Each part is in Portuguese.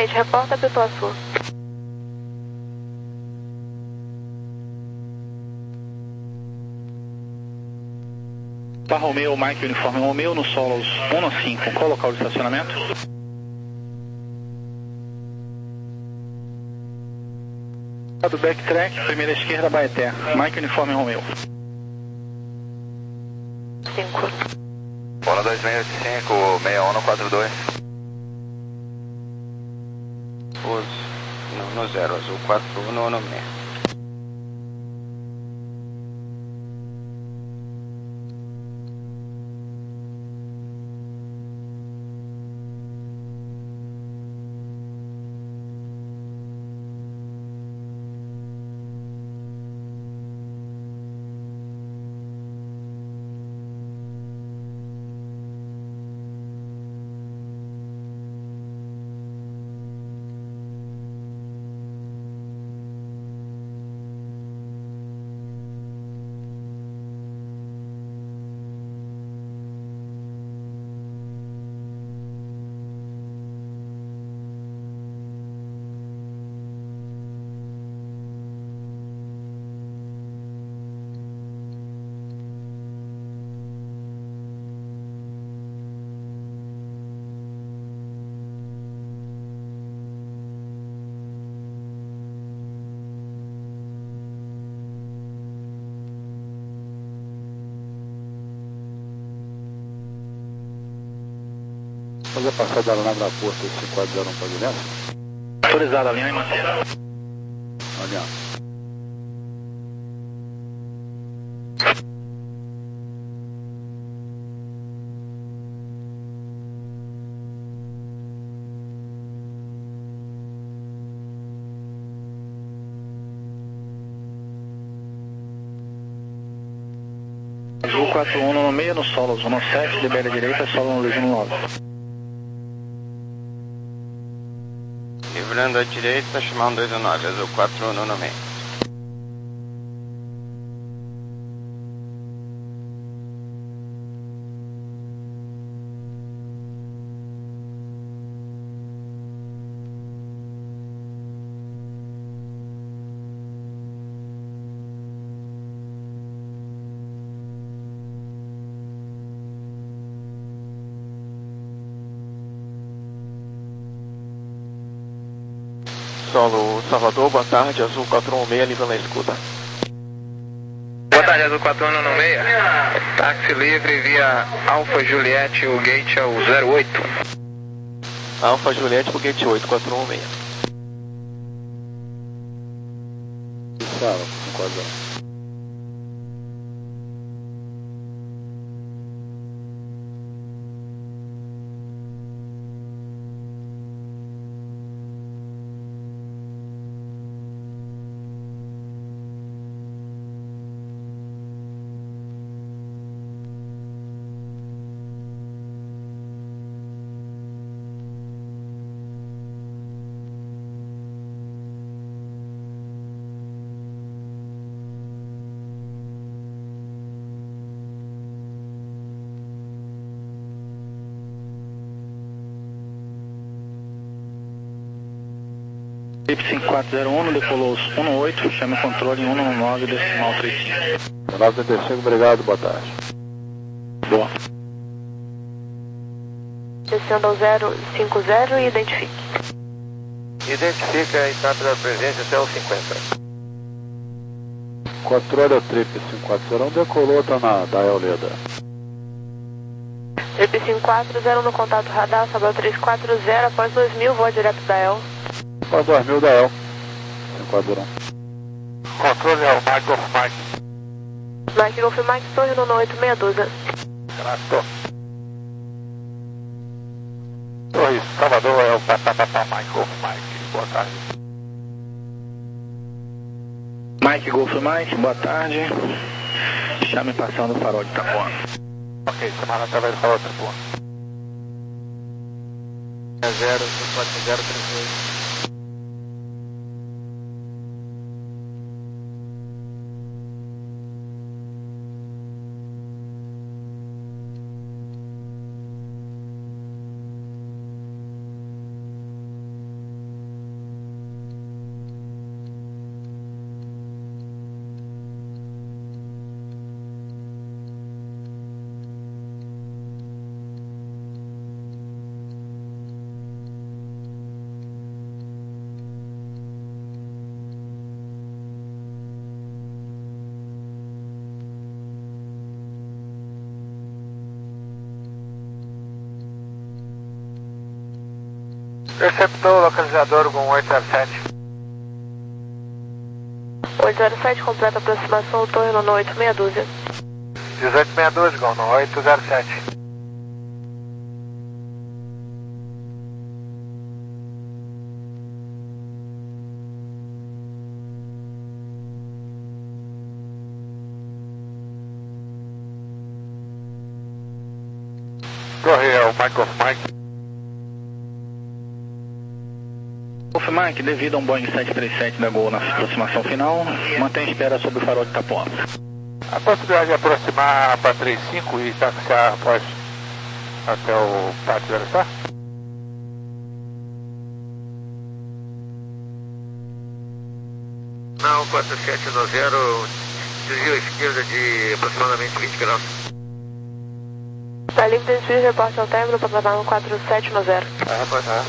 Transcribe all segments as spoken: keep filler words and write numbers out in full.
Tenente, reporta Pituaçu. Tá Romeu, Mike Uniforme Romeu, no Solos um cinco, qual local de estacionamento? Do backtrack, primeira esquerda, Baeté, Mike Uniforme Romeu. cinco. Bola dois seis cinco, seis um no quatro dois. No, no zero, azul quatro um no seis. Fazer a passada lá na porta cinco quatro zero um para Guilherme? Autorizada, linha em maneira. Olha. Azul quatro um no meio, no Solos um sete, libera a direita, Solos dois um nove. Livrando a direita, chamando dois um nove, azul quatro um no meio. Solo Salvador, boa tarde, azul quatro um seis, livre na escuta. Boa tarde, azul quatro um seis. Táxi livre via Alfa Juliette, o gate é o zero oito. Alfa Juliette pro gate oito, quatro um seis. Sala, cinco quatro zero. cinco quatro zero um, decolou um oito, chame o controle em um nove, decimal trinta e cinco. nove trinta e cinco, obrigado, boa tarde. Boa. Descendo ao zero cinco zero e identifique. Identifica a etapa da presença até o cinquenta. Controle trip cinco quatro zero um, decolou, tá na Dial Leda. Trip cinco quatro zero no contato radar, Sabel três quatro zero, após dois mil, voa direto da El. Após dois mil da El. cinco quatro zero um. Controle é o Mike Golf Mike. Mike Golf Mike, Torre no oito seis doze. Grato. Torre Salvador é o Papapá Mike Golf Mike. Boa tarde. Mike Golf Mike, boa tarde. Chame passando o farol de Tapuã. Ok, semana através do farol de Tapuã. zero cinco quatro zero três dois. Interceptou o localizador com oito zero sete. oito zero sete, completa a aproximação, torre no oito meia dúzia. dezoito sessenta e dois, Gol, no oito zero sete. Torre, é o Mike of Mike. Wolf Mike, devido a um Boeing sete três sete da Gol na aproximação final, mantém espera sobre o farol de Itapuã. A possibilidade de aproximar para trinta e cinco e taxiar após até o pátio zero está? Não, quatro sete noventa, desvio à esquerda de aproximadamente vinte graus. Está livre, desvio, reporte ao término para plataforma quatro sete noventa. Ah, pois é.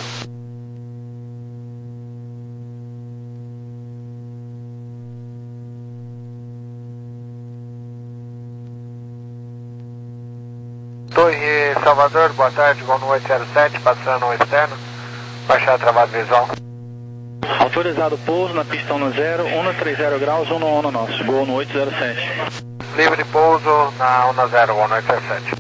Torre Salvador, boa tarde, Gol no oito zero sete, passando o externo, baixar travado visual. Autorizado pouso na pistão no zero, um três zero graus, um no nosso, Gol no oito zero sete. Livre de pouso na um zero, Gol no oito zero sete.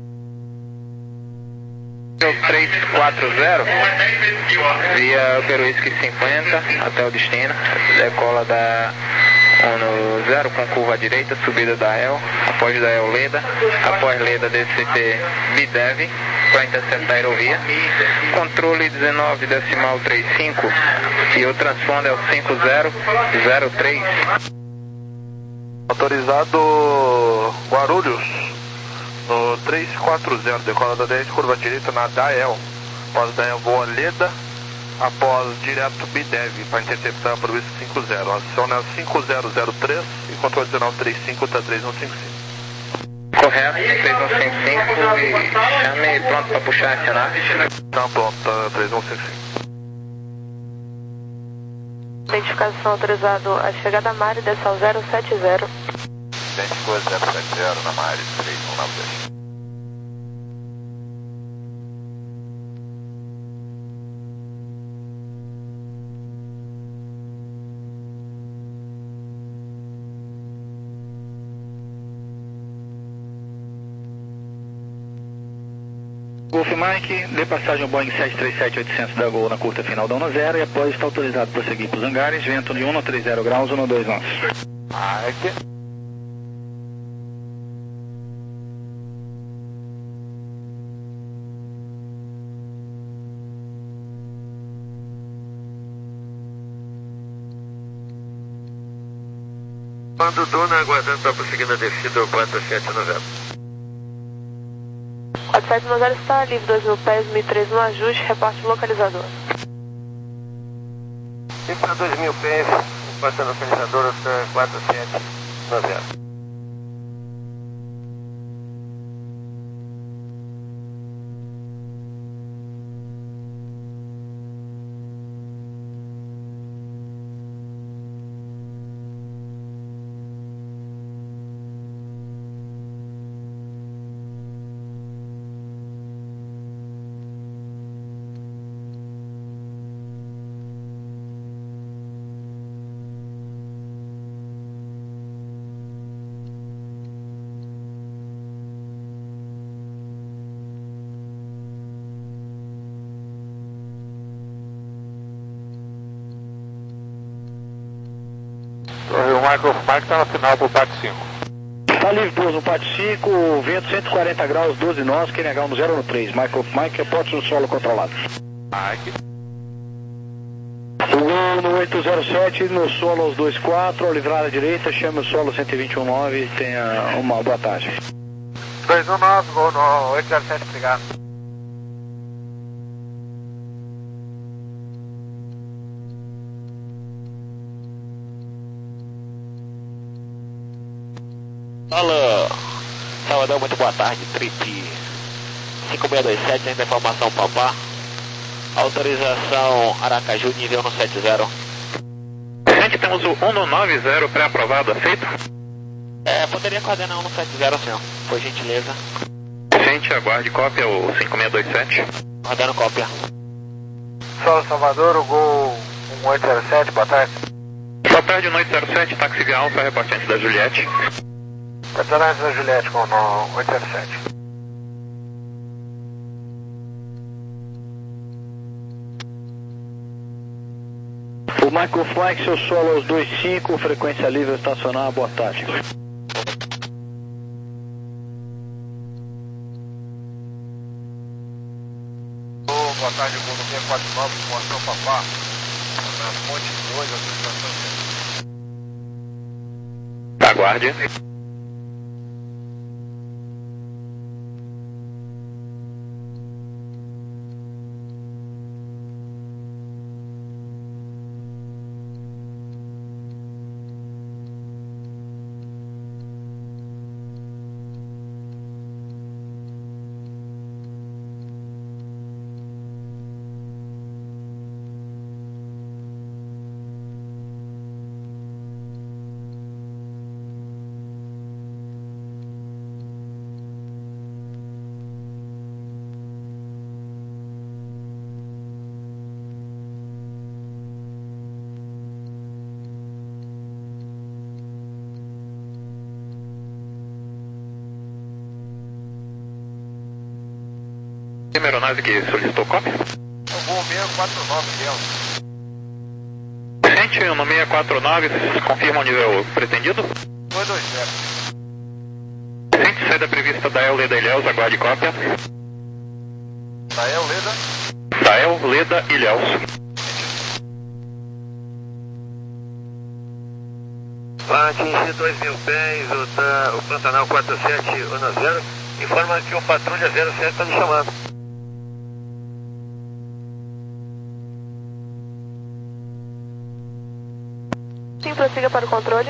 três quatro zero, via Peruísque cinquenta até o destino, decola da ONU zero com curva à direita, subida da E L, após da E L Leda, após Leda D C T Bidev para interceptar a aerovia, controle dezenove decimal trinta e cinco e o transponder é o cinco zero zero três. Autorizado Guarulhos, no três quatro zero, decola da dez, curva à direita na D A E L, após da E L voa Leda, após direto Bidev para interceptar para o cinco zero, aciona cinco zero zero três e controle dezenove trinta e cinco, tá três um cinco cinco. Correto, três um cinco cinco e chame pronto para puxar e acionar. Tá pronto, tá três um cinco cinco. Identificação autorizado a chegada a Mari, Dessal zero sete zero. Identificou zero sete zero na Mari, três um nove dois. Wolf Mike, dê passagem ao Boeing sete três sete oitocentos da Gol na curta final da ONU zero e após está autorizado para prosseguir para os hangares, vento de um três zero graus, um dois nove. Mike. Mando Dona aguardando para prosseguir na descida ao quatro sete noventa. quatro sete noventa está livre, dois mil pés, mil e três no ajuste, reporte localizador. E para dois mil pés, reporte localizador quatro sete noventa. O Michael Mike está no final para o Pat cinco. Está livre, pouso no Pat cinco, vento cento e quarenta graus, doze nós, Q N H um zero três. Michael Mike, reporte no solo controlado. Mike. O Gol no oito zero sete, no solo aos dois quatro, ao livrar à direita, chame o solo cento e vinte e um nove, tenha uma boa tarde. dois um nove, Gol no oito zero sete, obrigado. Alô, Salvador, muito boa tarde, trip cinco seis dois sete, ainda informação Papá. Autorização Aracaju, nível um sete zero. Gente, temos o um nove zero pré-aprovado, aceito? É, poderia coordenar um sete zero, senhor, por gentileza. Gente, aguarde cópia, o cinco seis dois sete. Rodando cópia. Solo Salvador, o Gol um oito zero sete, boa tarde. Boa tarde, um oito zero sete, táxi Via Alfa, reportante da Juliette. Personagem da Juliette com o oito zero sete. O Michael Flight, seu solo aos dois cinco, frequência livre estacionar, boa tarde. Oh, boa tarde, Gol no seis quatro nove, com ação Papá, na Ponte dois, a Aguarde. Aeronave que solicitou cópia? O Gol seis quatro nove, Leão. Gente, no seis quatro nove, confirma o nível pretendido? dois dois zero. Gente, saída prevista da El, Leda e Ilhéus, aguarde cópia. Da El, Leda? Da El, Leda e Ilhéus. Para atingir dois mil pés, o, tá, o Pantanal quatro sete um zero, informa que o Patrulha zero sete está lhe chamando. Sim, prossiga para o controle.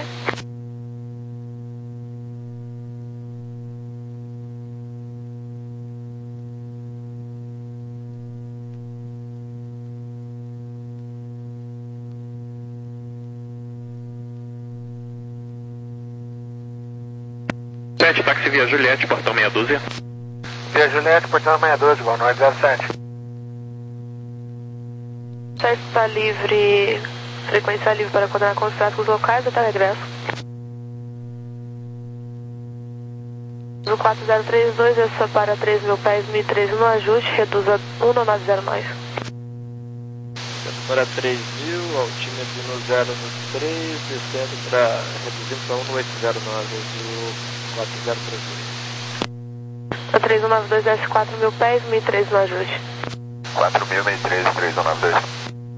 sete, táxi Via Juliette, portão meia dúzia. Via Juliette, portão meia dúzia, igual no oito zero sete. Já está livre, frequência livre para coordenar com os tráficos locais até o regresso. No quatro zero três dois, essa para três mil pés, mil e treze no ajuste, reduza um nove zero nove. Para três mil, altímetro no zero no três, descendo para, reduzindo para um no oito zero nove, do quatro zero três dois. A três um nove dois S quatro mil pés, mil e treze no ajuste. quatro mil, mil e treze, três um nove dois.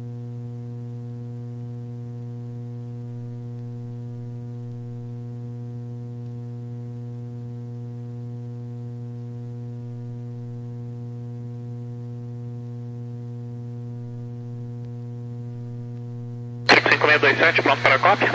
cinco seis dois sete, pronto para a cópia?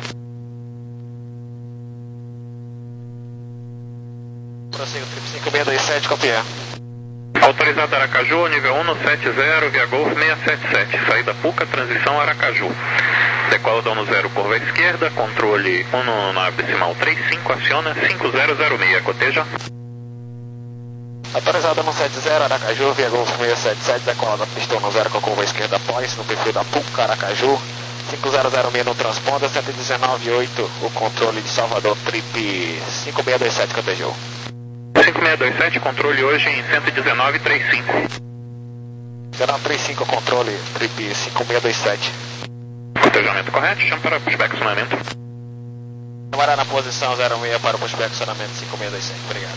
Prossiga, cinco seis dois sete, copiar. Autorizado Aracaju, nível um no sete zero, via Golf seiscentos e setenta e sete, saída Puca, transição Aracaju. Decola dono zero, curva à esquerda, controle um no nave decimal três cinco, aciona cinco zero zero seis, coteja. Autorizado no sete zero, Aracaju, via Golf seiscentos e setenta e sete, decola da pista no zero com curva à esquerda após, no perfil da Puca, Aracaju. cinco zero zero seis no transponder, cento e dezenove oito, o controle de Salvador, trip cinco seis dois sete, cotejou. cinco seis dois sete, controle hoje em cento e dezenove trinta e cinco. dezenove trinta e cinco, controle, trip cinco seis dois sete. Cotejamento correto, chama para pushback acionamento. Camará na posição zero seis para o pushback acionamento cinco seis dois sete, obrigado.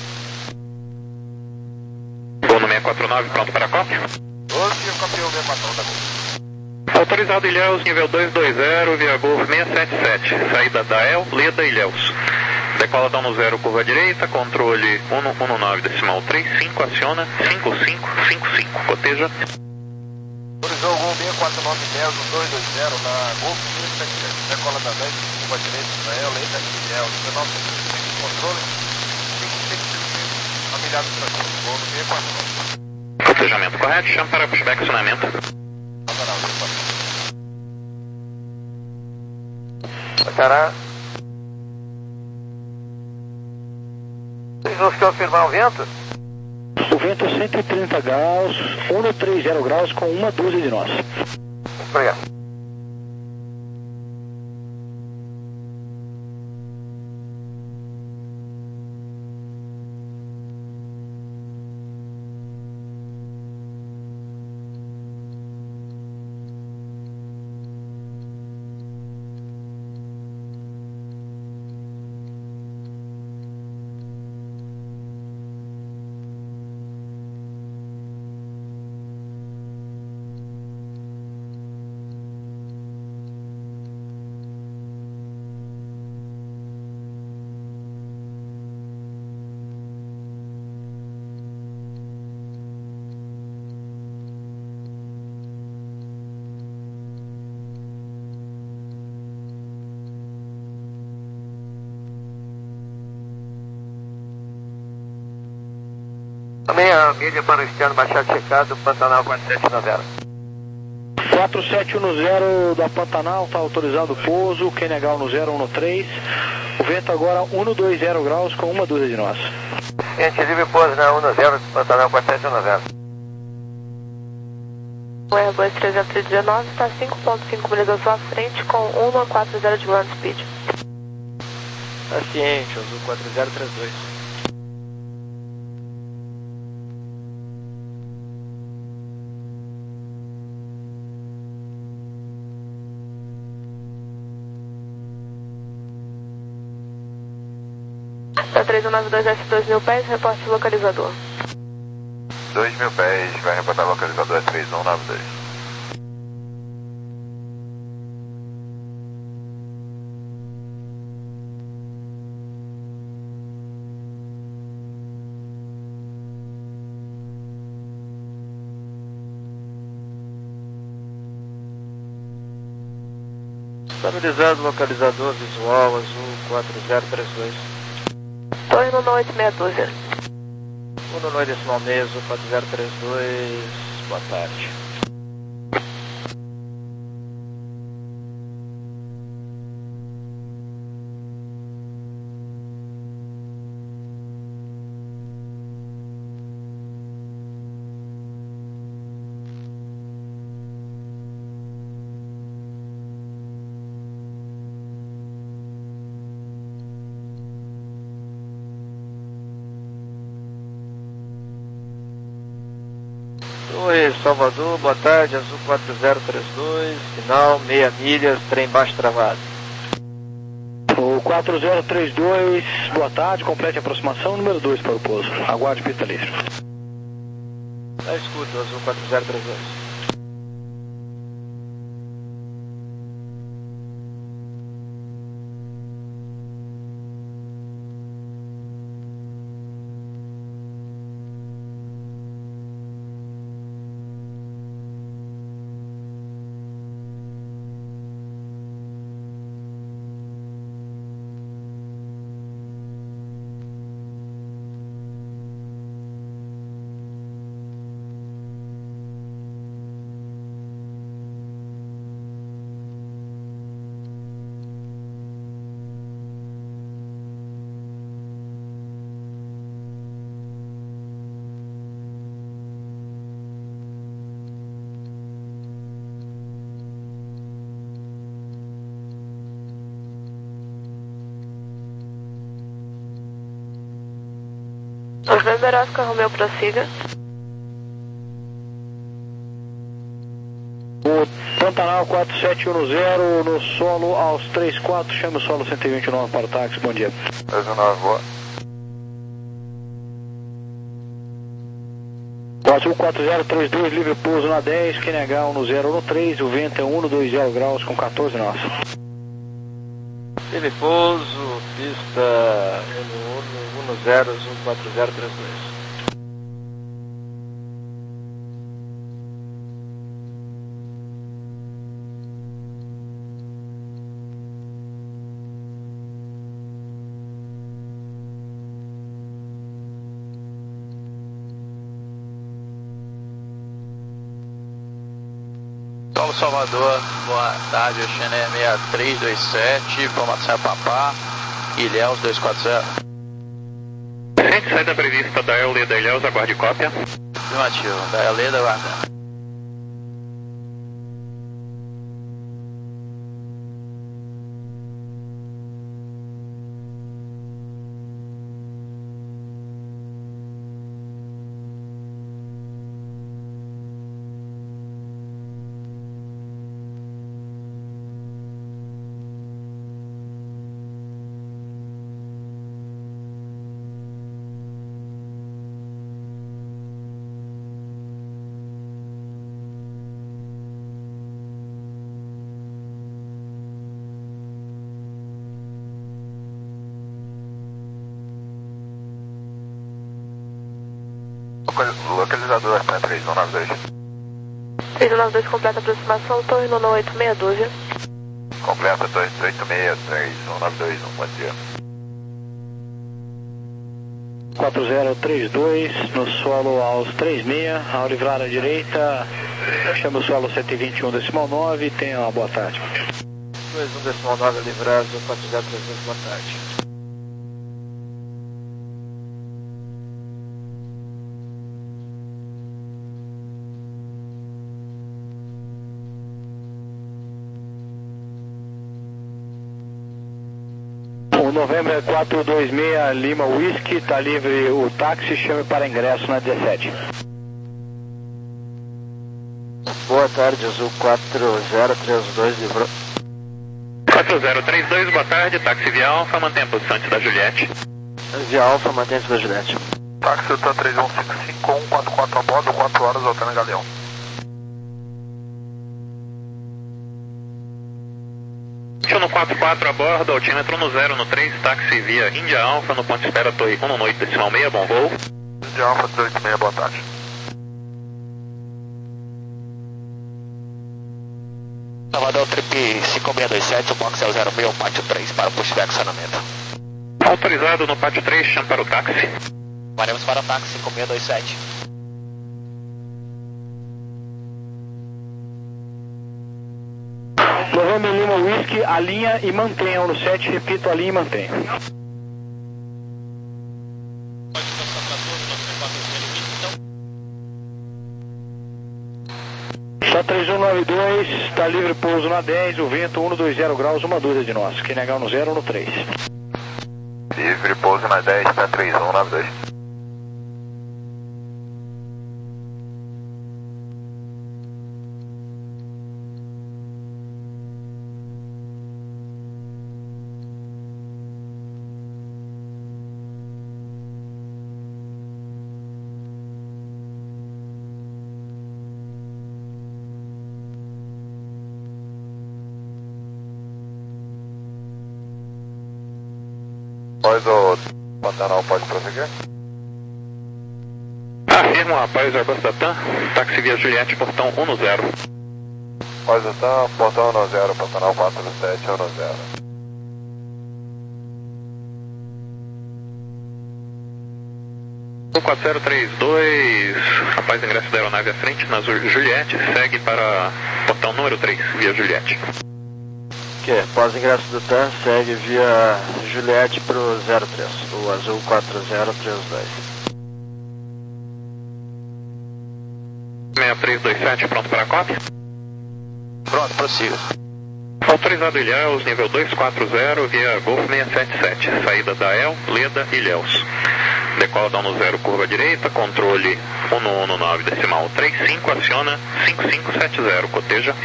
Gol no seis quatro nove, pronto para a cópia? doze, eu copiei o meu patrão da Gol. Autorizado Ilhéus, nível dois dois zero, via Golf seiscentos e setenta e sete, saída da El, Leda e Ilhéus. Decola dono zero, curva à direita, controle um no nove decimal três cinco, aciona cinco cinco cinco cinco, coteja. Autorizou o Gol seis quatro nove dez, dois dois zero, na Golf seiscentos e setenta e sete, decola da dez, curva à direita, Israel, Leda e Ilhéus, dezenove trinta e cinco, controle, cinco cinco cinco, familiar do tranquilo, Gol no seis quatro nove. Cotejamento correto, chama para pushback acionamento. Pacará. Vocês não estão afirmar o vento? O vento cento e trinta graus, cento e trinta graus com uma dúzia de nós. Obrigado. Também a mídia para o externo Machado checado, Pantanal quatro sete um zero. quatro sete um zero da Pantanal, está autorizado o pouso, Q N H no zero um três, o vento agora cento e vinte graus com uma dúzia de nós. Gente, livre pouso na um zero, Pantanal quatro sete um zero. O Airbus trezentos e dezenove está cinco ponto cinco milhas à sua frente com cento e quarenta de ground speed. Tá ciente, Azul quatro zero três dois. Da três um nove dois S dois mil pés, reporte localizador. dois mil pés, vai reportar localizador três um nove dois. Estabilizado localizador visual Azul quatro zero três dois. Torre no oito meia dúzia. um no decimal meio, Azul quatro zero três dois, boa tarde. Oi, Salvador, boa tarde, Azul quatro zero três dois, final, meia milhas, trem baixo travado. O quatro zero três dois, boa tarde, complete a aproximação, número dois para o pouso. Aguarde pista livre. Tá escuta, Azul quatro zero três dois. November Oscar Romeo, prossiga. O Pantanal quatro sete um zero no solo aos trinta e quatro, chame o solo cento e vinte e nove para o táxi, bom dia. três um nove, boa. O Azul quatro zero três dois, livre pouso na dez, Q N H um zero um três, o vento é cento e vinte graus com quatorze nós. Livre pouso, pista um zero, Azul quatro zero três dois. Paulo Salvador, boa tarde, o Xené seis três dois sete, informação é Papá, Ilhéus dois quatro zero. Gente, saída prevista da El Leda Ilhéus, aguarde cópia. Afirmativo, da El Leda, aguarda. Localizador está três um nove dois. três um nove dois completa a aproximação, Torre Luna oito seis doze. Completa dois oito seis, três um nove dois, um bom dia. quatro zero três dois, no solo aos três seis, ao livrar à direita, chama o solo cento e vinte e um decimal nove, tenha uma boa tarde. dois um decimal nove, livrado, quatro zero três dois, boa tarde. Novembro é quatro dois seis, Lima Whisky, está livre o táxi, chame para ingresso na dezessete. Boa tarde, Azul quatro zero três dois, livrou. quatro zero três dois, boa tarde, táxi Via Alfa, mantém a posição antes da Juliette. Via Alfa, mantém antes da Juliette. Táxi Delta três um cinco cinco um quatro quatro a bordo, quatro horas, Altana Galeão. No quatro quatro a bordo, altímetro no zero no três, táxi via Índia Alfa, no ponto de espera Torre um oito decimal seis, bom voo. Índia Alfa dezoito seis, boa tarde. Salvador Trip cinco seis dois sete, o box é o zero seis, pátio três, para o posto de accionamento. Autorizado no pátio três, chame para o táxi. Varemos para o táxi cinco seis dois sete. Novembro Lima Whisky, alinha e mantenha no sete, repito, alinha e mantenha. Só três um nove dois, está livre pouso na dez, o vento um dois zero graus, uma dúvida de nós. Quem negar no zero ou no três? Livre pouso na dez, está três um nove dois. Após o Pantanal, pode prosseguir? Afirmo, após Airbus Datam, táxi via Juliette, portão um zero. Após o Datam, portão um zero, Pantanal quatro sete um zero. quatro zero três dois, após ingresso da aeronave à frente, na Juliette, segue para portão número três, via Juliette. Ok, após ingresso do T A M, segue via Juliette para o zero três, o Azul quatro zero três dois. seis três dois sete, pronto para a cópia? Pronto, prossiga. Autorizado Ilhéus, nível dois quatro zero, via Golf seis sete sete, saída da El, Leda, Ilhéus. Decola down no zero, curva direita, controle um um nove decimal três cinco, aciona cinco cinco sete zero, coteja.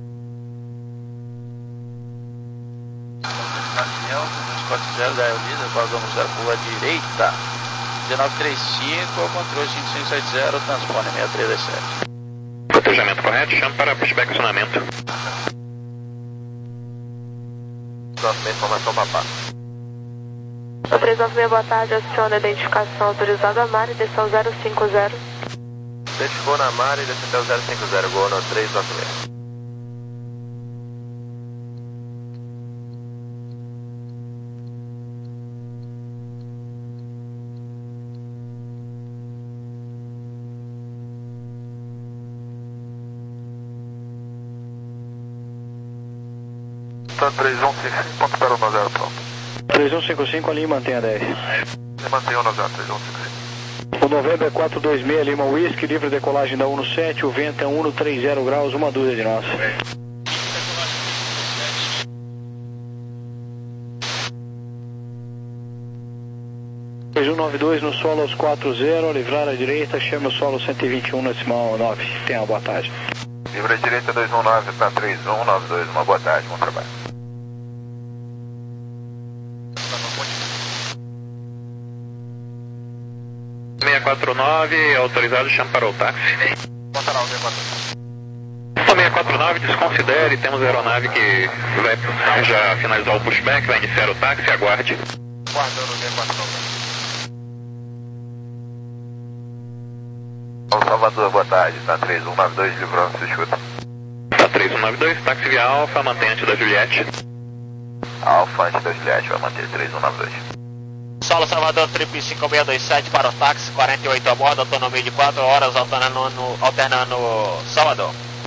quatro zero da Elida, vamos da curva direita, dezenove trinta e cinco, controle cinco cinco sete zero, transpone seis três dois sete. Cotejamento correto, chame para pushback acionamento. Próxima informação, papá. três nove seis, boa tarde, aciona a identificação autorizada Mari, desceu zero cinco zero. Identificou na Mari, desceu zero cinco zero, gol no três nove seis. três um cinco cinco, ponto zero nove zero, pronto. três um cinco cinco, ali mantém a dez. mantém um zero três um cinco cinco. O November quatro dois seis Lima Whisky, livre decolagem da um sete, o vento é um trinta graus, uma dúzia de nós. três um nove dois no solo aos quatro zero, livrar à direita, chama o solo cento e vinte e um decimal nove. Tenha uma boa tarde. Livre à direita dois um nove para três um nove dois, uma boa tarde, bom trabalho. seis quatro nove, autorizado, chama para o táxi. Pontaral, seis quatro nove. seis quatro nove, desconsidere, temos aeronave que vai já finalizar o pushback, vai iniciar o táxi, aguarde. Guardando seis quatro nove. Salvador, boa tarde, tá três um nove dois, livrando, se escuta. Tá três um nove dois, táxi via Alfa, mantém antes da Juliette. Alfa antes da Juliette, vai manter três um nove dois. Solo Salvador, trip cinco seis dois sete para o táxi, quarenta e oito a bordo, autonomia de quatro horas, alternando, no, alternando Salvador.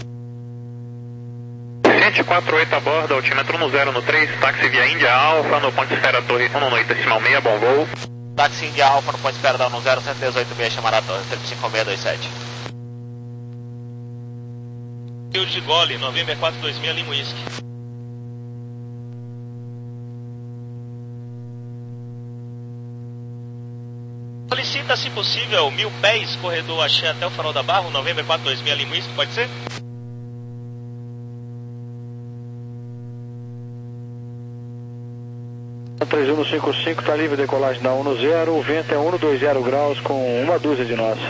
cento e quarenta e oito a bordo, altímetro um zero no três, táxi via Índia Alfa, no ponto de espera Torre um oito decimal seis, bom voo. Táxi Índia Alfa, no ponto de espera da um zero, cento e dezoito seis, chamar a torre, trip cinco seis dois sete. Rio de Gole, November quatro dois seis, Lima Whisky. Solicita, se possível, mil pés, corredor Axé até o Farol da Barra, November quatro dois seis, Lima Whisky, pode ser? três um cinco cinco, está livre decolagem da um zero, o vento é um vinte graus com uma dúzia de nós.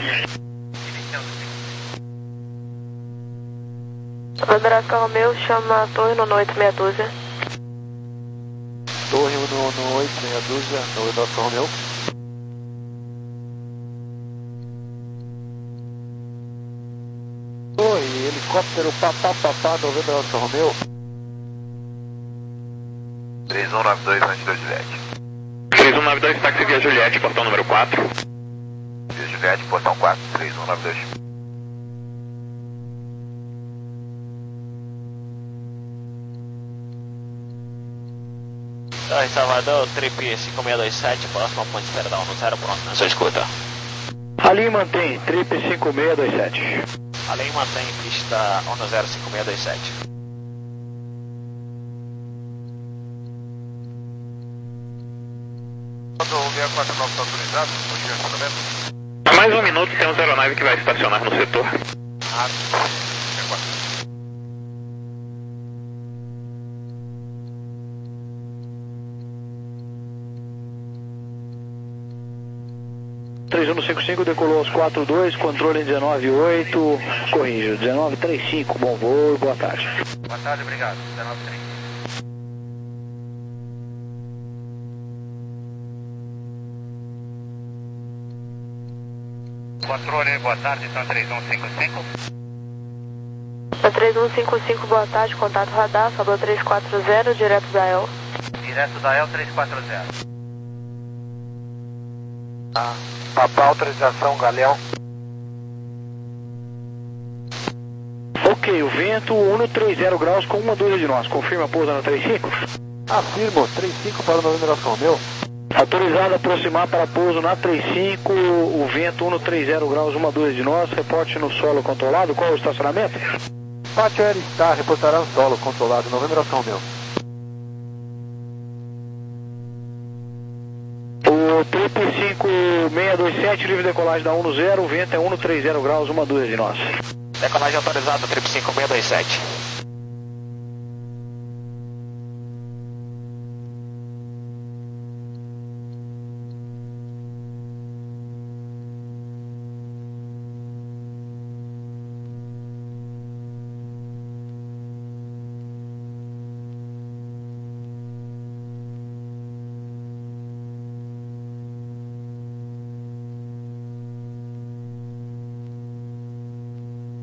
November Alfa Romeo, chama a torre no oito meia dúzia. Torre no, no oito meia dúzia, November Alfa Romeo. Oi, helicóptero papá papá, November Alfa Romeo. três um nove dois antes da Juliette. três um nove dois, táxi via Juliette, portão número quatro. Via Juliette, portão quatro, três um nove dois. Torre Salvador, trip cinco seis dois sete, próximo ao ponto de espera da um zero, pronto, na sua escuta. Ali mantém, trip cinco seis dois sete. Além mantém pista um zero cinco seis dois sete. O seis quatro nove está autorizado, hoje é estacionamento. Há mais um minuto temos aeronave que vai estacionar no setor. Ah, seis quatro. três um cinco cinco, decolou aos quatro dois, controle em dezenove oito, corrija, dezenove trinta e cinco, bom voo e boa tarde. Boa tarde, obrigado, dezenove trinta. Controle, boa tarde, são três um cinco cinco. três um cinco cinco, boa tarde, contato radar, Salvador três quatro zero, direto da E L. Direto da E L três quatro zero. Ah, papá, autorização, Galeão. Ok, o vento um trinta graus com uma dúzia de nós, confirma a pousa na trinta e cinco? Afirmo, trinta e cinco para o November Alfa Romeo. Autorizado a aproximar para pouso na trinta e cinco, o vento um trinta graus, uma dúzia de nós, reporte no solo controlado, qual é o estacionamento? Pátio Air Star, reportará no solo controlado, November Alfa Romeo. O trip cinco seis dois sete, livre decolagem da um zero, o vento é um trinta graus, uma dúzia de nós. Decolagem autorizada, trip cinco seis dois sete.